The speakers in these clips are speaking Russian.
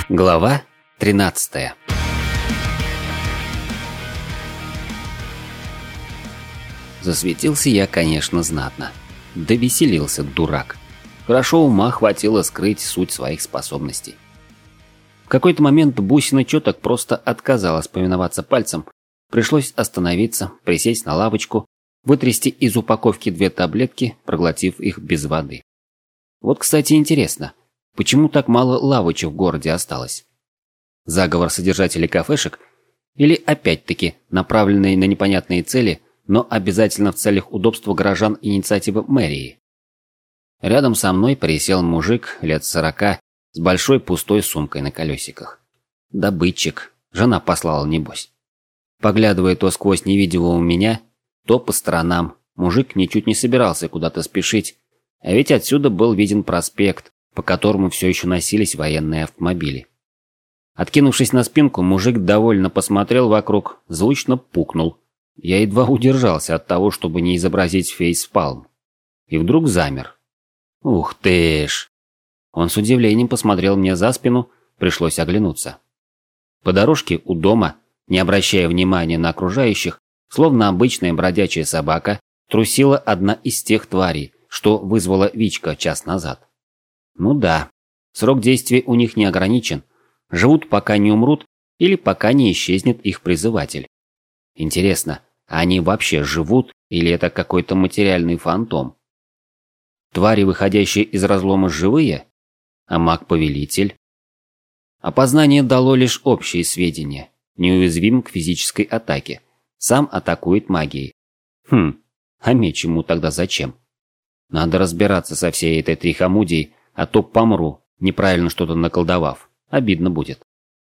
Глава 13. Засветился я, конечно, знатно. Да веселился, дурак. Хорошо ума хватило скрыть суть своих способностей. В какой-то момент бусина чёток просто отказалась повиноваться пальцам. Пришлось остановиться, присесть на лавочку, вытрясти из упаковки 2 таблетки, проглотив их без воды. Вот, кстати, интересно, почему так мало лавочек в городе осталось? Заговор содержателей кафешек или опять-таки направленные на непонятные цели, но обязательно в целях удобства горожан инициативы мэрии? Рядом со мной присел мужик лет 40 с большой пустой сумкой на колесиках. Добытчик, жена послала небось. Поглядывая то сквозь невидимого меня, то по сторонам, мужик ничуть не собирался куда-то спешить, а ведь отсюда был виден проспект, по которому все еще носились военные автомобили. Откинувшись на спинку, мужик довольно посмотрел вокруг, звучно пукнул. Я едва удержался от того, чтобы не изобразить фейспалм. И вдруг замер. Ух ты ж! Он с удивлением посмотрел мне за спину, пришлось оглянуться. По дорожке у дома, не обращая внимания на окружающих, словно обычная бродячая собака, трусила одна из тех тварей, что вызвала Вичка час назад. Ну да, срок действия у них не ограничен. Живут, пока не умрут, или пока не исчезнет их призыватель. Интересно, они вообще живут, или это какой-то материальный фантом? Твари, выходящие из разлома, живые? А маг-повелитель? Опознание дало лишь общие сведения. Неуязвим к физической атаке. Сам атакует магией. А меч ему тогда зачем? Надо разбираться со всей этой трихомудией, а то помру, неправильно что-то наколдовав. Обидно будет.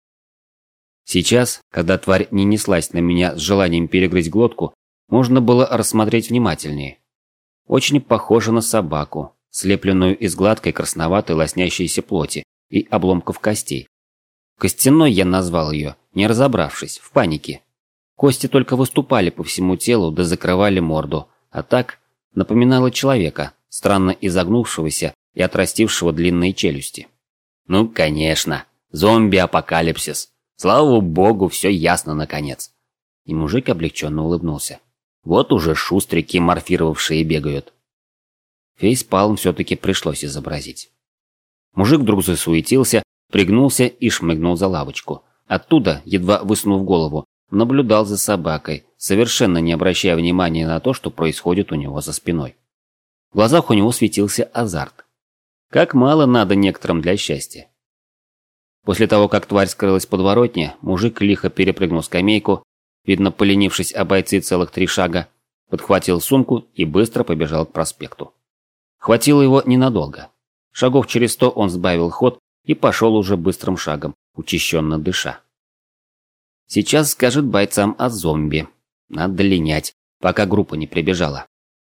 Сейчас, когда тварь не неслась на меня с желанием перегрызть глотку, можно было рассмотреть внимательнее. Очень похоже на собаку, слепленную из гладкой красноватой лоснящейся плоти и обломков костей. Костяной я назвал ее, не разобравшись, в панике. Кости только выступали по всему телу да закрывали морду, а так напоминало человека, странно изогнувшегося и отрастившего длинные челюсти. Ну, конечно, зомби-апокалипсис. Слава богу, все ясно наконец. И мужик облегченно улыбнулся. Вот уже шустрики морфировавшие бегают. Фейспалм все-таки пришлось изобразить. Мужик вдруг засуетился, пригнулся и шмыгнул за лавочку. Оттуда, едва высунув голову, наблюдал за собакой, совершенно не обращая внимания на то, что происходит у него за спиной. В глазах у него светился азарт. Как мало надо некоторым для счастья. После того, как тварь скрылась в подворотне, мужик лихо перепрыгнул скамейку, видно, поленившись обойти целых 3 шага, подхватил сумку и быстро побежал к проспекту. Хватило его ненадолго. Шагов через 100 он сбавил ход и пошел уже быстрым шагом, учащенно дыша. Сейчас скажет бойцам о зомби. Надо линять, пока группа не прибежала.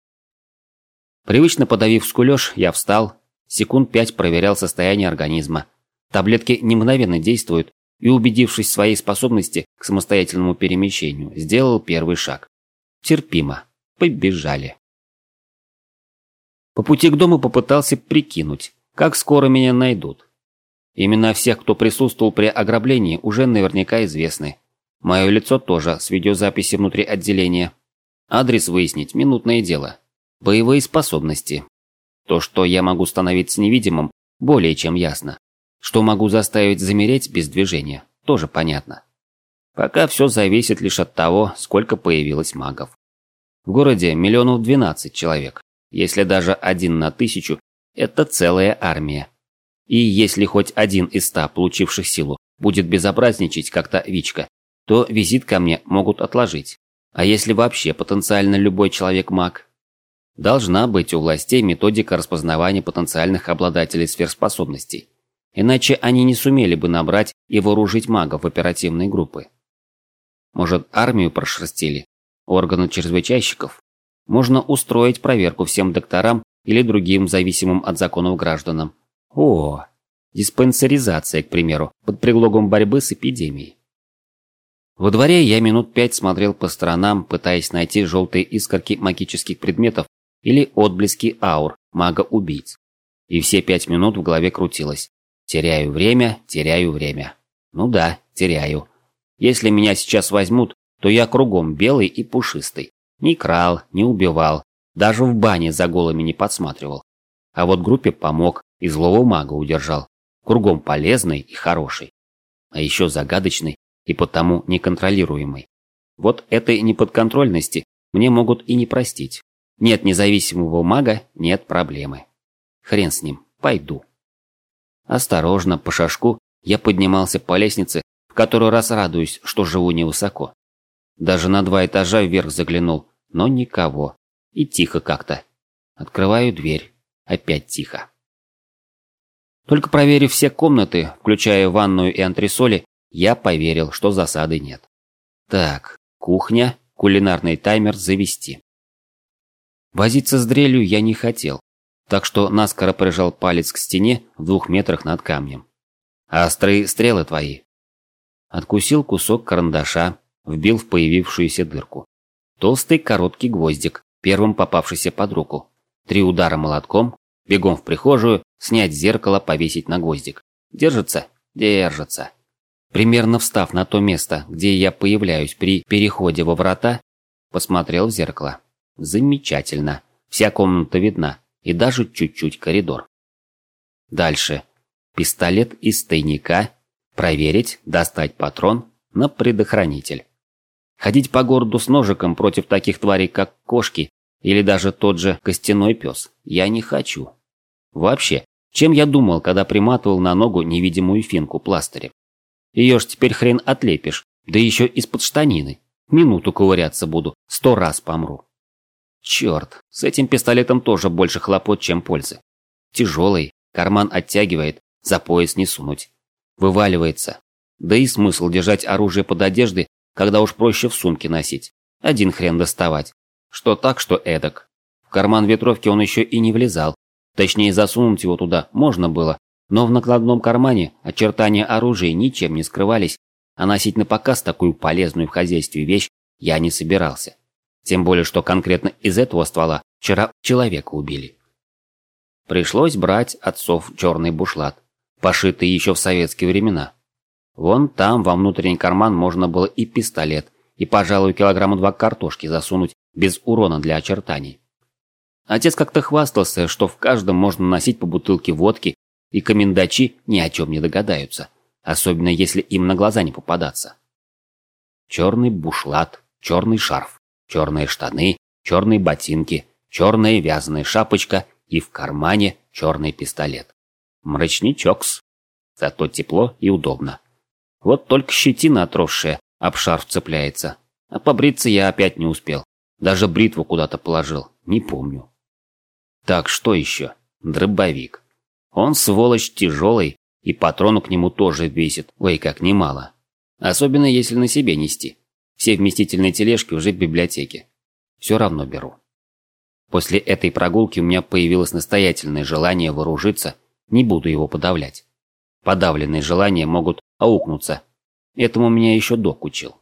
Привычно подавив скулёж, я встал, секунд 5 проверял состояние организма. Таблетки не мгновенно действуют, и, убедившись в своей способности к самостоятельному перемещению, сделал первый шаг. Терпимо. Побежали. По пути к дому попытался прикинуть, как скоро меня найдут. Имена всех, кто присутствовал при ограблении, уже наверняка известны. Мое лицо тоже с видеозаписи внутри отделения. Адрес выяснить – минутное дело. Боевые способности. То, что я могу становиться невидимым, более чем ясно. Что могу заставить замереть без движения, тоже понятно. Пока все зависит лишь от того, сколько появилось магов. В городе 12 миллионов человек. Если даже 1 на 1000 – это целая армия. И если хоть один из 100 получивших силу будет безобразничать как-то Вичка, то визит ко мне могут отложить. А если вообще потенциально любой человек маг? Должна быть у властей методика распознавания потенциальных обладателей сверхспособностей. Иначе они не сумели бы набрать и вооружить магов оперативной группы. Может, армию прошерстили? Органы чрезвычайщиков? Можно устроить проверку всем докторам или другим зависимым от законов гражданам. О, диспансеризация, к примеру, под предлогом борьбы с эпидемией. Во дворе я минут 5 смотрел по сторонам, пытаясь найти желтые искорки магических предметов или отблески аур мага-убийц. И все 5 минут в голове крутилось. Теряю время. Ну да, теряю. Если меня сейчас возьмут, то я кругом белый и пушистый. Не крал, не убивал, даже в бане за голыми не подсматривал. А вот группе помог и злого мага удержал. Кругом полезный и хороший. А еще загадочный и потому неконтролируемый. Вот этой неподконтрольности мне могут и не простить. Нет независимого мага, нет проблемы. Хрен с ним, пойду. Осторожно, по шажку, я поднимался по лестнице, в который раз радуюсь, что живу невысоко. Даже на 2 этажа вверх заглянул, но никого. И тихо как-то. Открываю дверь. Опять тихо. Только проверив все комнаты, включая ванную и антресоли, я поверил, что засады нет. Так, кухня, кулинарный таймер завести. Возиться с дрелью я не хотел, так что наскоро прижал палец к стене в 2 метрах над камнем. «Острые стрелы твои». Откусил кусок карандаша, вбил в появившуюся дырку. Толстый короткий гвоздик, первым попавшийся под руку. 3 удара молотком, бегом в прихожую, снять зеркало, повесить на гвоздик. Держится? Держится. Примерно встав на то место, где я появляюсь при переходе во врата, посмотрел в зеркало. Замечательно. Вся комната видна, и даже чуть-чуть коридор. Дальше. Пистолет из тайника. Проверить, достать патрон на предохранитель. Ходить по городу с ножиком против таких тварей, как кошки, или даже тот же костяной пес, я не хочу. Вообще, чем я думал, когда приматывал на ногу невидимую финку пластырем? Ее ж теперь хрен отлепишь, да еще из-под штанины. Минуту ковыряться буду, 100 раз помру. Черт, с этим пистолетом тоже больше хлопот, чем пользы. Тяжелый, карман оттягивает, за пояс не сунуть. Вываливается. Да и смысл держать оружие под одеждой, когда уж проще в сумке носить. Один хрен доставать. Что так, что эдак. В карман ветровки он еще и не влезал. Точнее, засунуть его туда можно было, но в накладном кармане очертания оружия ничем не скрывались, а носить напоказ такую полезную в хозяйстве вещь я не собирался. Тем более, что конкретно из этого ствола вчера человека убили. Пришлось брать отцов черный бушлат, пошитый еще в советские времена. Вон там во внутренний карман можно было и пистолет, и, пожалуй, 2 килограмма картошки засунуть без урона для очертаний. Отец как-то хвастался, что в каждом можно носить по бутылке водки, и комендачи ни о чем не догадаются, особенно если им на глаза не попадаться. Черный бушлат, черный шарф, черные штаны, черные ботинки, черная вязаная шапочка и в кармане черный пистолет. Мрачничокс. Зато тепло и удобно. Вот только щетина отросшая об шарф цепляется. А побриться я опять не успел. Даже бритву куда-то положил, не помню. Так, что еще? Дробовик. Он, сволочь, тяжелый, и патрону к нему тоже весит, ой, как немало. Особенно если на себе нести. Все вместительные тележки уже в библиотеке. Все равно беру. После этой прогулки у меня появилось настоятельное желание вооружиться, не буду его подавлять. Подавленные желания могут аукнуться. Этому меня еще док учил.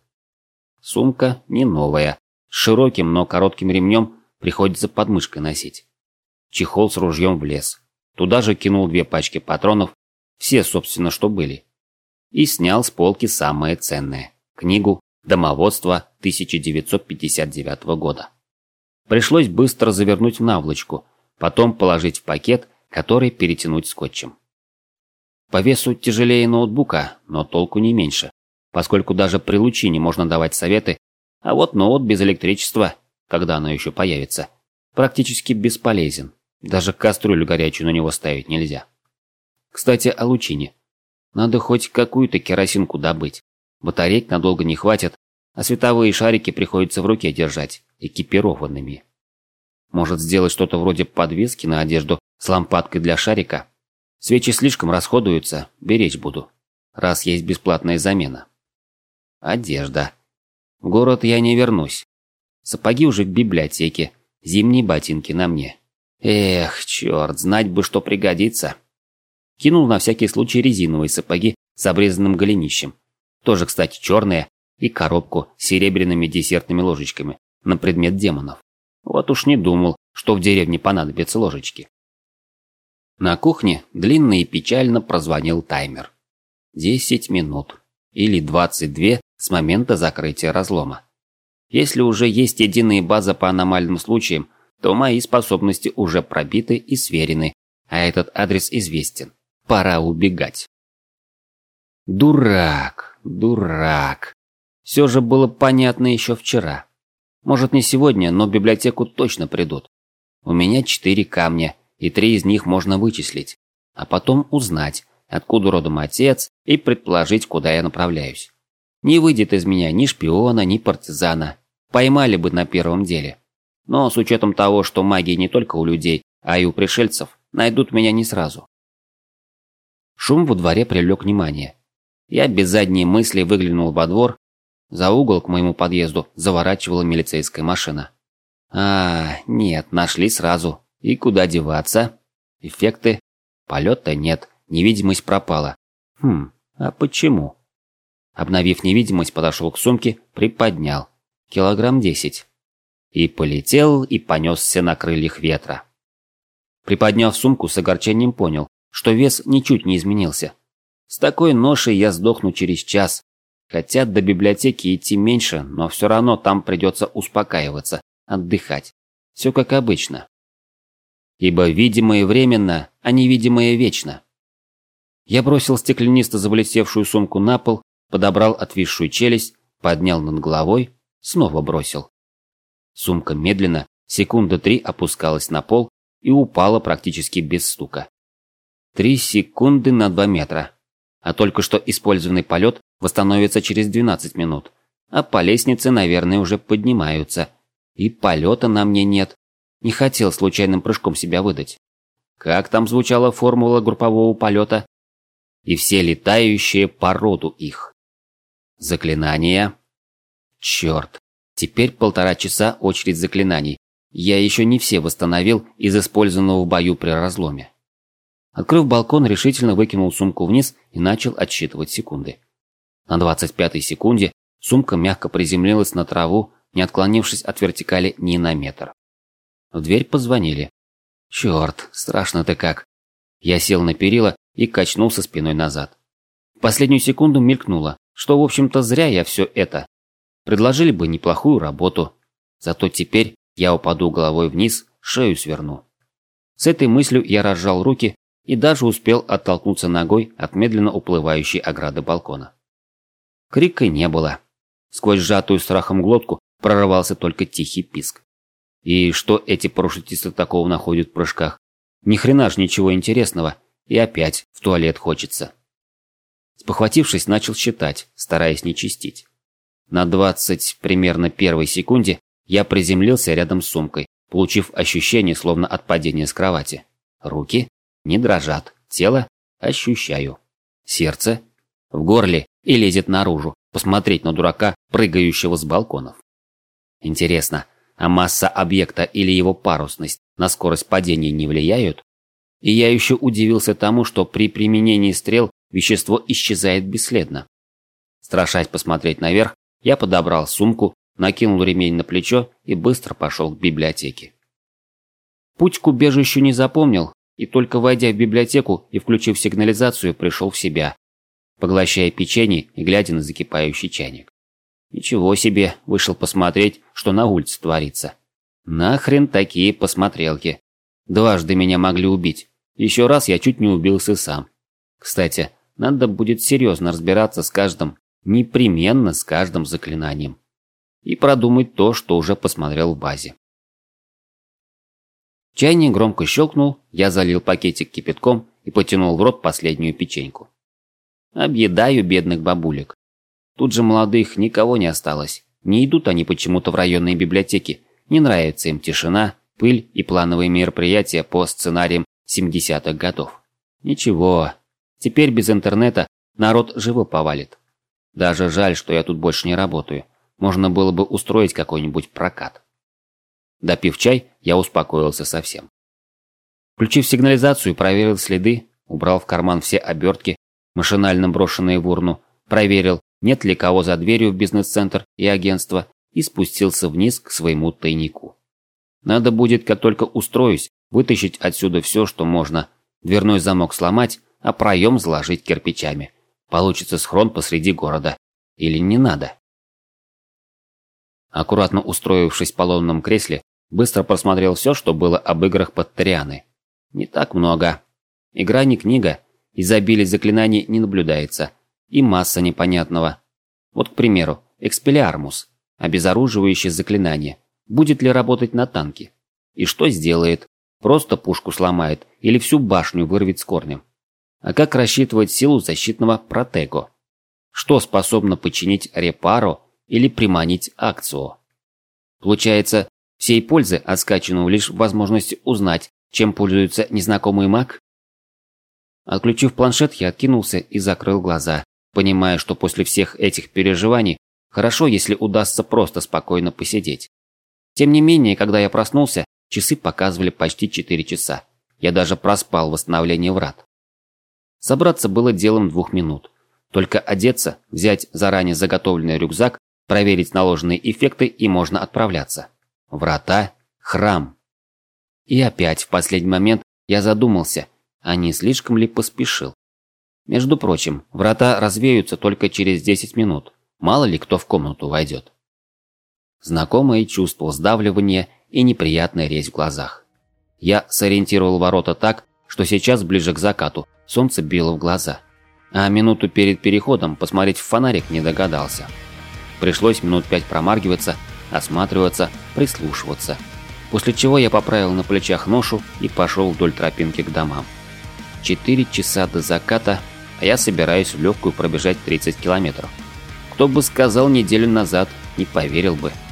Сумка не новая, с широким, но коротким ремнем, приходится под мышкой носить. Чехол с ружьем влез. Туда же кинул 2 пачки патронов, все, собственно, что были. И снял с полки самое ценное – книгу «Домоводство» 1959 года. Пришлось быстро завернуть в наволочку, потом положить в пакет, который перетянуть скотчем. По весу тяжелее ноутбука, но толку не меньше, поскольку даже при лучине можно давать советы, а вот ноут без электричества, когда оно еще появится, практически бесполезен. Даже кастрюлю горячую на него ставить нельзя. Кстати, о лучине. Надо хоть какую-то керосинку добыть. Батарейк надолго не хватит, а световые шарики приходится в руке держать, экипированными. Может сделать что-то вроде подвески на одежду с лампадкой для шарика? Свечи слишком расходуются, беречь буду, раз есть бесплатная замена. Одежда. В город я не вернусь. Сапоги уже в библиотеке, зимние ботинки на мне. Эх, черт, знать бы, что пригодится. Кинул на всякий случай резиновые сапоги с обрезанным голенищем. Тоже, кстати, черные, и коробку с серебряными десертными ложечками на предмет демонов. Вот уж не думал, что в деревне понадобятся ложечки. На кухне длинно и печально прозвонил таймер. 10 минут. Или 22 с момента закрытия разлома. Если уже есть единая база по аномальным случаям, то мои способности уже пробиты и сверены, а этот адрес известен. Пора убегать. Дурак. Все же было понятно еще вчера. Может, не сегодня, но в библиотеку точно придут. У меня 4 камня, и 3 из них можно вычислить, а потом узнать, откуда родом отец, и предположить, куда я направляюсь. Не выйдет из меня ни шпиона, ни партизана. Поймали бы на первом деле. Но с учетом того, что магия не только у людей, а и у пришельцев, найдут меня не сразу. Шум во дворе привлек внимание. Я без задней мысли выглянул во двор. За угол к моему подъезду заворачивала милицейская машина. Нет, нашли сразу. И куда деваться? Эффекты? Полета нет, невидимость пропала. А почему? Обновив невидимость, подошел к сумке, приподнял. Килограмм 10. И полетел, и понесся на крыльях ветра. Приподняв сумку, с огорчением понял, что вес ничуть не изменился. С такой ношей я сдохну через час. Хотя до библиотеки идти меньше, но все равно там придется успокаиваться, отдыхать. Все как обычно. Ибо видимое временно, а невидимое вечно. Я бросил стеклянисто завалетевшую сумку на пол, подобрал отвисшую челюсть, поднял над головой, снова бросил. Сумка медленно, 3 секунды опускалась на пол и упала практически без стука. 3 секунды на 2 метра. А только что использованный полет восстановится через 12 минут. А по лестнице, наверное, уже поднимаются. И полета на мне нет. Не хотел случайным прыжком себя выдать. Как там звучала формула группового полета? И все летающие по роду их. Заклинания. Черт. Теперь 1,5 часа очередь заклинаний. Я еще не все восстановил из использованного в бою при разломе. Открыв балкон, решительно выкинул сумку вниз и начал отсчитывать секунды. На 25-й секунде сумка мягко приземлилась на траву, не отклонившись от вертикали ни на метр. В дверь позвонили. Черт, страшно-то как. Я сел на перила и качнулся спиной назад. В последнюю секунду мелькнуло, что в общем-то зря я все это. Предложили бы неплохую работу. Зато теперь я упаду головой вниз, шею сверну. С этой мыслью я разжал руки и даже успел оттолкнуться ногой от медленно уплывающей ограды балкона. Крика не было. Сквозь сжатую страхом глотку прорывался только тихий писк. И что эти парашютисты такого находят в прыжках? Ни хрена ж ничего интересного, и опять в туалет хочется. Спохватившись, начал считать, стараясь не чистить. На 20 примерно 1-й секунде я приземлился рядом с сумкой, получив ощущение, словно от падения с кровати. Руки не дрожат, тело ощущаю. Сердце в горле и лезет наружу, посмотреть на дурака, прыгающего с балконов. Интересно, а масса объекта или его парусность на скорость падения не влияют? И я еще удивился тому, что при применении стрел вещество исчезает бесследно. Страшась посмотреть наверх, я подобрал сумку, накинул ремень на плечо и быстро пошел к библиотеке. Путь к убежищу не запомнил, и только войдя в библиотеку и включив сигнализацию, пришел в себя, поглощая печенье и глядя на закипающий чайник. Ничего себе, вышел посмотреть, что на улице творится. Нахрен такие посмотрелки. Дважды меня могли убить. Еще раз я чуть не убился сам. Кстати, надо будет серьезно разбираться с каждым, непременно с каждым заклинанием. И продумать то, что уже посмотрел в базе. Чайник громко щелкнул, я залил пакетик кипятком и потянул в рот последнюю печеньку. Объедаю бедных бабулек. Тут же молодых никого не осталось. Не идут они почему-то в районные библиотеки. Не нравится им тишина, пыль и плановые мероприятия по сценариям 70-х годов. Ничего, теперь без интернета народ живо повалит. Даже жаль, что я тут больше не работаю. Можно было бы устроить какой-нибудь прокат. Допив чай, я успокоился совсем. Включив сигнализацию, проверил следы, убрал в карман все обертки, машинально брошенные в урну, проверил, нет ли кого за дверью в бизнес-центр и агентство, и спустился вниз к своему тайнику. Надо будет, как только устроюсь, вытащить отсюда все, что можно, Дверной замок сломать, а проем заложить кирпичами. Получится схрон посреди города. Или не надо? Аккуратно устроившись в поломном кресле, быстро просмотрел все, что было об играх под Торианы. Не так много. Игра не книга, изобилие заклинаний не наблюдается. И масса непонятного. Вот, к примеру, Экспеллиармус, обезоруживающее заклинание. Будет ли работать на танке? И что сделает? Просто пушку сломает или всю башню вырвет с корнем? А как рассчитывать силу защитного протего? Что способно починить репаро или приманить акцио? Получается, всей пользы от скачанного лишь возможности узнать, чем пользуется незнакомый маг? Отключив планшет, я откинулся и закрыл глаза, понимая, что после всех этих переживаний хорошо, если удастся просто спокойно посидеть. Тем не менее, когда я проснулся, часы показывали почти 4 часа. Я даже проспал восстановление врат. Собраться было делом 2 минут. Только одеться, взять заранее заготовленный рюкзак, проверить наложенные эффекты и можно отправляться. Врата, храм. И опять в последний момент я задумался, а не слишком ли поспешил. Между прочим, врата развеются только через 10 минут. Мало ли кто в комнату войдет. Знакомое чувство сдавливания и неприятная резь в глазах. Я сориентировал ворота так, что сейчас ближе к закату солнце било в глаза. А минуту перед переходом посмотреть в фонарик не догадался. Пришлось минут 5 промаргиваться, осматриваться, прислушиваться. После чего я поправил на плечах ношу и пошел вдоль тропинки к домам. 4 часа до заката, а я собираюсь в легкую пробежать 30 километров. Кто бы сказал неделю назад, не поверил бы.